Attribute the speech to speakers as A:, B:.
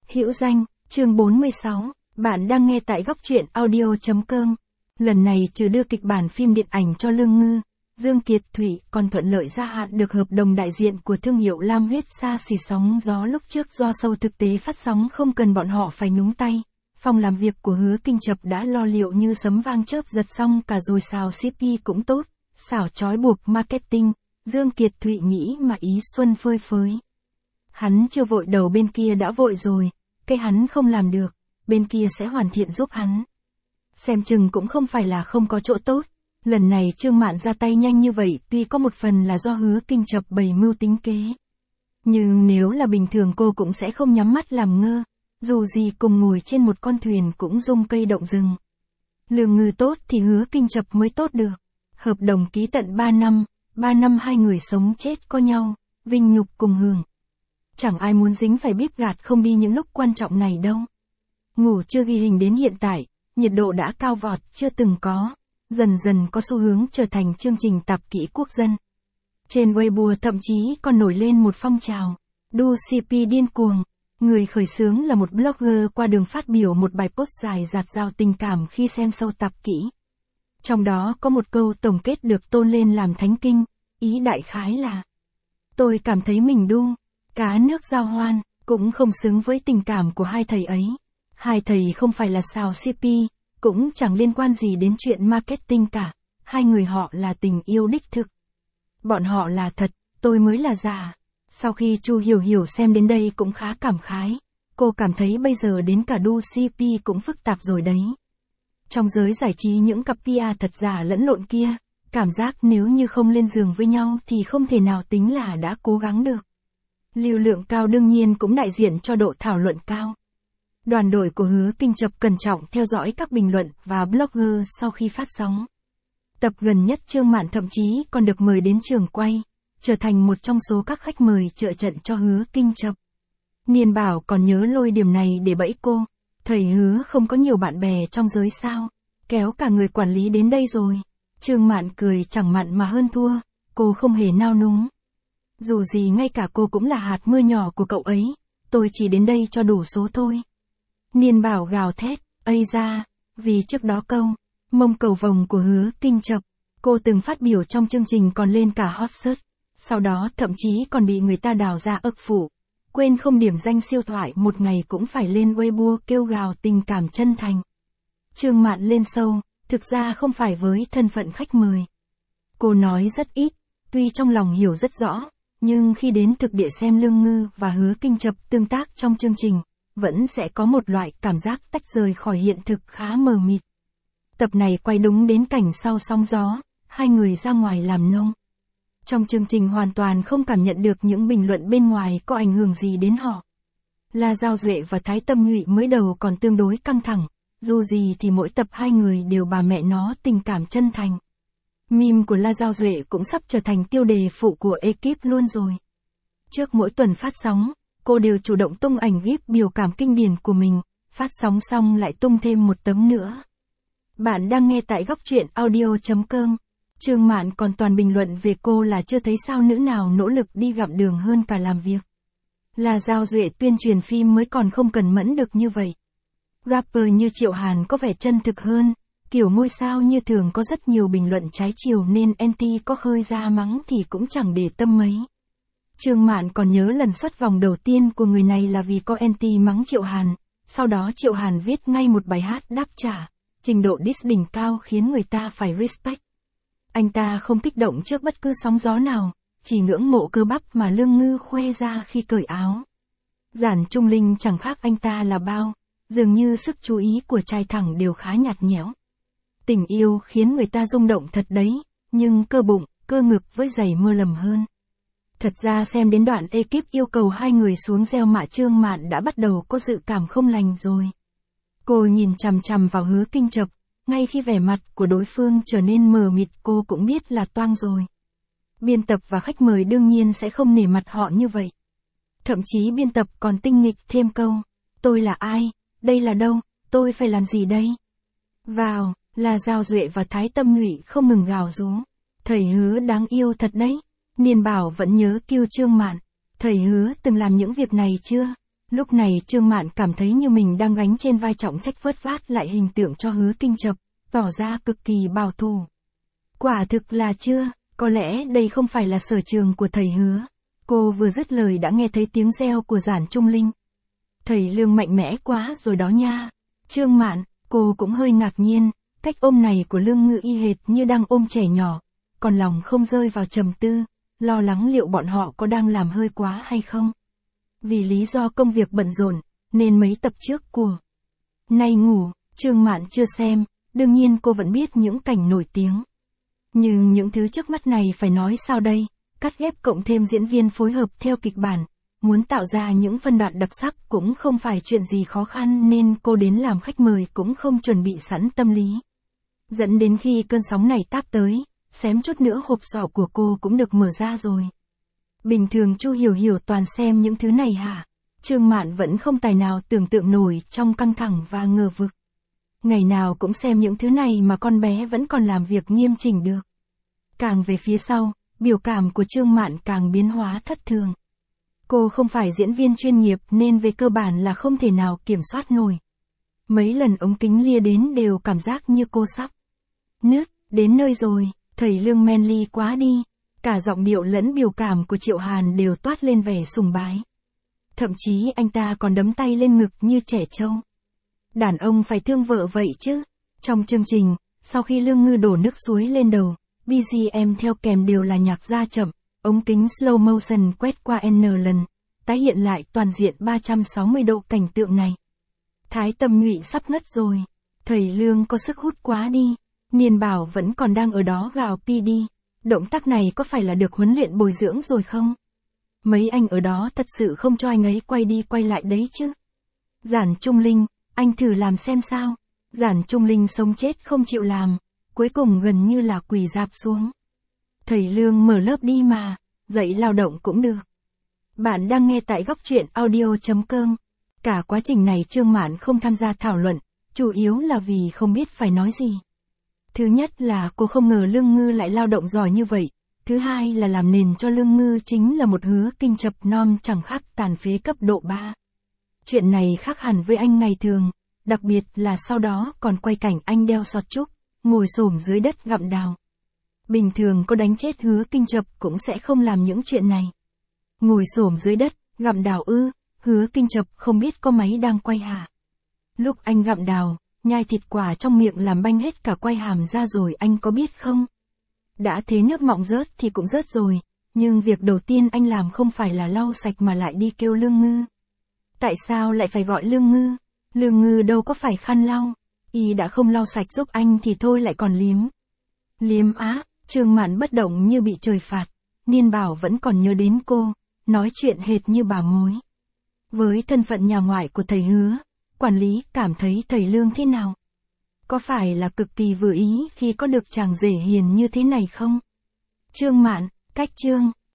A: Hữu danh, chương 46, bạn đang nghe tại góc truyện audio.com. Lần này trừ đưa kịch bản phim điện ảnh cho Lương Ngư, Dương Kiệt Thụy còn thuận lợi gia hạn được hợp đồng đại diện của thương hiệu Lam Huyết xa xỉ sóng gió lúc trước do show thực tế phát sóng không cần bọn họ phải nhúng tay. Phòng làm việc của Hứa Kinh Chập đã lo liệu như sấm vang chớp giật xong cả rồi xào CP cũng tốt, xảo trói buộc marketing, Dương Kiệt Thụy nghĩ mà ý xuân phơi phới. Hắn chưa vội đầu bên kia đã vội rồi, cái hắn không làm được, bên kia sẽ hoàn thiện giúp hắn. Xem chừng cũng không phải là không có chỗ tốt, lần này Trương Mạn ra tay nhanh như vậy tuy có một phần là do Hứa Kinh Chập bày mưu tính kế. Nhưng nếu là bình thường cô cũng sẽ không nhắm mắt làm ngơ, dù gì cùng ngồi trên một con thuyền cũng rung cây động rừng. Lương Ngư tốt thì Hứa Kinh Chập mới tốt được. Hợp đồng ký tận 3 năm hai người sống chết có nhau, vinh nhục cùng hưởng. Chẳng ai muốn dính phải bíp gạt không đi những lúc quan trọng này đâu. Ngủ chưa ghi hình đến hiện tại, nhiệt độ đã cao vọt chưa từng có, dần dần có xu hướng trở thành chương trình tạp kỹ quốc dân. Trên Weibo thậm chí còn nổi lên một phong trào, đu CP điên cuồng. Người khởi xướng là một blogger qua đường phát biểu một bài post dài dạt dào tình cảm khi xem show tạp kỹ. Trong đó có một câu tổng kết được tôn lên làm thánh kinh, ý đại khái là: tôi cảm thấy mình đu, cá nước giao hoan, cũng không xứng với tình cảm của hai thầy ấy. Hai thầy không phải là xào CP, cũng chẳng liên quan gì đến chuyện marketing cả, hai người họ là tình yêu đích thực. Bọn họ là thật, tôi mới là giả. Sau khi Chu Hiểu Hiểu xem đến đây cũng khá cảm khái, cô cảm thấy bây giờ đến cả đu CP cũng phức tạp rồi đấy. Trong giới giải trí những cặp PR thật giả lẫn lộn kia, cảm giác nếu như không lên giường với nhau thì không thể nào tính là đã cố gắng được. Lưu lượng cao đương nhiên cũng đại diện cho độ thảo luận cao. Đoàn đội của Hứa Kinh Chập cẩn trọng theo dõi các bình luận và blogger sau khi phát sóng. Tập gần nhất Trương Mạn thậm chí còn được mời đến trường quay, trở thành một trong số các khách mời trợ trận cho Hứa Kinh Chập. Niên Bảo còn nhớ lôi điểm này để bẫy cô. Thầy Hứa không có nhiều bạn bè trong giới sao, kéo cả người quản lý đến đây rồi. Trương Mạn cười chẳng mặn mà hơn thua, cô không hề nao núng. Dù gì ngay cả cô cũng là hạt mưa nhỏ của cậu ấy, tôi chỉ đến đây cho đủ số thôi. Niên Bảo gào thét, ây ra, vì trước đó câu mông cầu vồng của Hứa Kinh Chập, cô từng phát biểu trong chương trình còn lên cả hot search, sau đó thậm chí còn bị người ta đào ra ức phủ. Quên không điểm danh siêu thoại một ngày cũng phải lên Weibo kêu gào tình cảm chân thành. Trương Mạn lên show, thực ra không phải với thân phận khách mời. Cô nói rất ít, tuy trong lòng hiểu rất rõ, nhưng khi đến thực địa xem Lương Ngư và Hứa Kinh Chập tương tác trong chương trình, vẫn sẽ có một loại cảm giác tách rời khỏi hiện thực khá mờ mịt. Tập này quay đúng đến cảnh sau sóng gió, hai người ra ngoài làm nông. Trong chương trình hoàn toàn không cảm nhận được những bình luận bên ngoài có ảnh hưởng gì đến họ. La Giao Duệ và Thái Tâm Nhụy mới đầu còn tương đối căng thẳng, dù gì thì mỗi tập hai người đều bà mẹ nó tình cảm chân thành. Meme của La Giao Duệ cũng sắp trở thành tiêu đề phụ của ekip luôn rồi. Trước mỗi tuần phát sóng, cô đều chủ động tung ảnh gif biểu cảm kinh điển của mình, phát sóng xong lại tung thêm một tấm nữa. Bạn đang nghe tại góc truyện audio.com. Trương Mạn còn toàn bình luận về cô là chưa thấy sao nữ nào nỗ lực đi gặm đường hơn cả làm việc. La Giao Duệ tuyên truyền phim mới còn không cần mẫn được như vậy. Rapper như Triệu Hàn có vẻ chân thực hơn, kiểu ngôi sao như thường có rất nhiều bình luận trái chiều nên anti có khơi ra mắng thì cũng chẳng để tâm mấy. Trương Mạn còn nhớ lần xuất vòng đầu tiên của người này là vì có anti mắng Triệu Hàn, sau đó Triệu Hàn viết ngay một bài hát đáp trả, trình độ diss đỉnh cao khiến người ta phải respect. Anh ta không kích động trước bất cứ sóng gió nào, chỉ ngưỡng mộ cơ bắp mà Lương Ngư khoe ra khi cởi áo. Giản Trung Linh chẳng khác anh ta là bao, dường như sức chú ý của trai thẳng đều khá nhạt nhẽo. Tình yêu khiến người ta rung động thật đấy, nhưng cơ bụng, cơ ngực với giày mưa lầm hơn. Thật ra xem đến đoạn ekip yêu cầu hai người xuống gieo mạ Trương Mạn đã bắt đầu có dự cảm không lành rồi. Cô nhìn chằm chằm vào Hứa Kinh Chập, ngay khi vẻ mặt của đối phương trở nên mờ mịt cô cũng biết là toang rồi. Biên tập và khách mời đương nhiên sẽ không nể mặt họ như vậy. Thậm chí biên tập còn tinh nghịch thêm câu, tôi là ai, đây là đâu, tôi phải làm gì đây? Vào, La Giao Duệ và Thái Tâm Nhụy không ngừng gào rú. Thầy Hứa đáng yêu thật đấy. Niên Bảo vẫn nhớ kêu Trương Mạn. Thầy Hứa từng làm những việc này chưa? Lúc này Trương Mạn cảm thấy như mình đang gánh trên vai trọng trách vớt vát lại hình tượng cho Hứa Kinh Chập, tỏ ra cực kỳ bảo thủ. Quả thực là chưa, có lẽ đây không phải là sở trường của thầy Hứa. Cô vừa dứt lời đã nghe thấy tiếng reo của Giản Trung Linh. Thầy Lương mạnh mẽ quá rồi đó nha. Trương Mạn, cô cũng hơi ngạc nhiên, cách ôm này của Lương Ngư y hệt như đang ôm trẻ nhỏ, còn lòng không rơi vào trầm tư, lo lắng liệu bọn họ có đang làm hơi quá hay không. Vì lý do công việc bận rộn, nên mấy tập trước của Nay Ngủ, Trương Mạn chưa xem, đương nhiên cô vẫn biết những cảnh nổi tiếng. Nhưng những thứ trước mắt này phải nói sao đây, cắt ghép cộng thêm diễn viên phối hợp theo kịch bản, muốn tạo ra những phân đoạn đặc sắc cũng không phải chuyện gì khó khăn nên cô đến làm khách mời cũng không chuẩn bị sẵn tâm lý. Dẫn đến khi cơn sóng này táp tới, xém chút nữa hộp sọ của cô cũng được mở ra rồi. Bình thường Chu Hiểu Hiểu toàn xem những thứ này hả? Trương Mạn vẫn không tài nào tưởng tượng nổi trong căng thẳng và ngờ vực. Ngày nào cũng xem những thứ này mà con bé vẫn còn làm việc nghiêm chỉnh được. Càng về phía sau, biểu cảm của Trương Mạn càng biến hóa thất thường. Cô không phải diễn viên chuyên nghiệp nên về cơ bản là không thể nào kiểm soát nổi. Mấy lần ống kính lia đến đều cảm giác như cô sắp nứt, đến nơi rồi, thầy Lương manly quá đi. Cả giọng điệu lẫn biểu cảm của Triệu Hàn đều toát lên vẻ sùng bái. Thậm chí anh ta còn đấm tay lên ngực như trẻ trâu. Đàn ông phải thương vợ vậy chứ. Trong chương trình, sau khi Lương Ngư đổ nước suối lên đầu, BGM theo kèm đều là nhạc ra chậm, ống kính slow motion quét qua N lần, tái hiện lại toàn diện 360 độ cảnh tượng này. Thái Tâm Nhụy sắp ngất rồi. Thầy Lương có sức hút quá đi. Niên Bảo vẫn còn đang ở đó gào PD. Động tác này có phải là được huấn luyện bồi dưỡng rồi không? Mấy anh ở đó thật sự không cho anh ấy quay đi quay lại đấy chứ. Giản Trung Linh, anh thử làm xem sao. Giản Trung Linh sống chết không chịu làm, cuối cùng gần như là quỳ rạp xuống. Thầy Lương mở lớp đi mà, dạy lao động cũng được. Bạn đang nghe tại Góc Truyện Audio.com. Cả quá trình này Trương Mạn không tham gia thảo luận, chủ yếu là vì không biết phải nói gì. Thứ nhất là cô không ngờ Lương Ngư lại lao động giỏi như vậy. Thứ hai là làm nền cho Lương Ngư chính là một Hứa Kinh Chập non chẳng khác tàn phế cấp độ 3. Chuyện này khác hẳn với anh ngày thường, đặc biệt là sau đó còn quay cảnh anh đeo sọt trúc, ngồi xổm dưới đất gặm đào. Bình thường có đánh chết Hứa Kinh Chập cũng sẽ không làm những chuyện này. Ngồi xổm dưới đất, gặm đào ư, Hứa Kinh Chập không biết có máy đang quay hả? Lúc anh gặm đào, nhai thịt quả trong miệng làm banh hết cả quai hàm ra rồi anh có biết không? Đã thế nước mọng rớt thì cũng rớt rồi, nhưng việc đầu tiên anh làm không phải là lau sạch mà lại đi kêu Lương Ngư. Tại sao lại phải gọi Lương Ngư? Lương Ngư đâu có phải khăn lau, y đã không lau sạch giúp anh thì thôi lại còn liếm. Liếm á, Trương Mạn bất động như bị trời phạt, Niên Bảo vẫn còn nhớ đến cô, nói chuyện hệt như bà mối. Với thân phận nhà ngoại của thầy Hứa, quản lý cảm thấy thầy Lương thế nào? Có phải là cực kỳ vừa ý khi có được chàng rể hiền như thế này không? Trương Mạn, cách Trương